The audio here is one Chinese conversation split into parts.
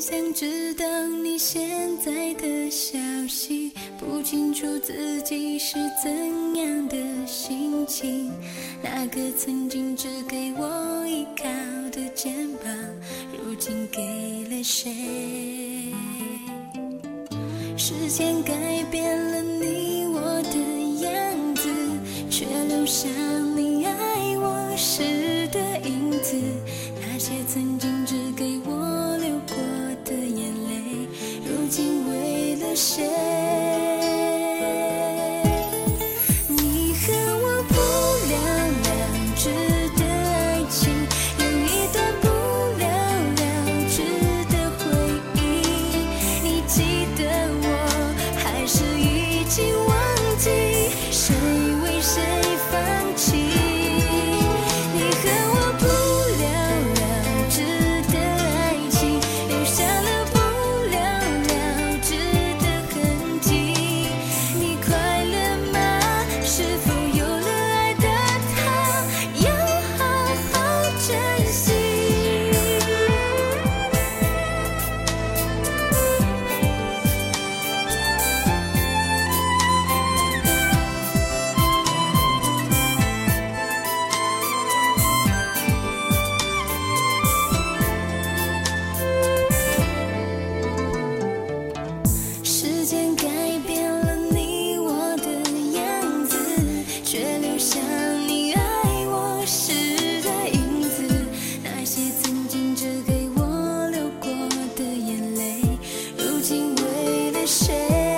想知道你现在的消息，不清楚自己是怎样的心情。那个曾经只给我依靠的肩膀，如今给了谁？时间改变了你我的样子，却留下你爱我时的影子。那些曾经只给我流过的眼泪，如今为了谁？你和我不了了之的爱情，有一段不了了之的回忆。你记得我，还是已经忘记？谁为谁放弃？你和我不了了之的爱情，留下了不了了之的痕迹。你快乐吗？是否有了爱的他，要好好珍惜。时间改变了你我的样子，却留下你爱我时的影子。那些曾经只给我流过的眼泪，如今为了谁？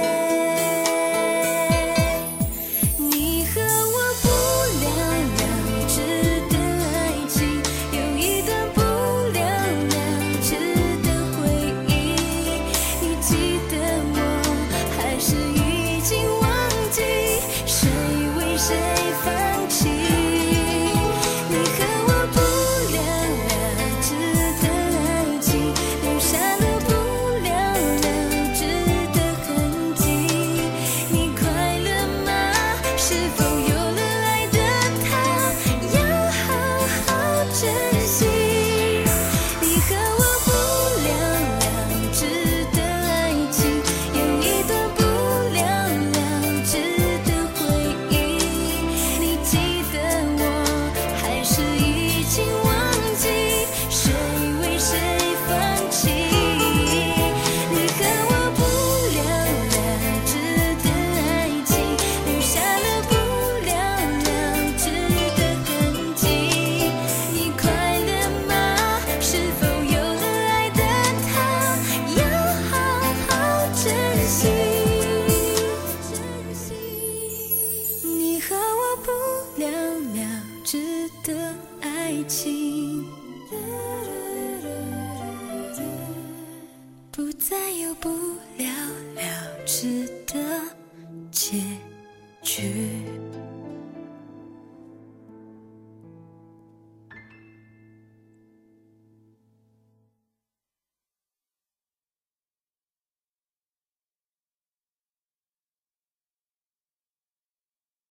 你和我不了了之的爱情，有一段不了了之的回忆。你记得我，还是已经忘记？谁为谁放弃？你和我不了了之的爱情，留下了不了了之的痕迹。你快乐吗？是否有了爱的他，要好好珍惜。你和我不了了之的爱情，有一段不了了之的回忆。你记得我，还是已经忘记？谁为谁放弃？你和我不了了之的爱情，留下了不了了之的痕迹。你快乐吗？是否有了爱的他，要好好珍惜。你和我不了了之的爱情。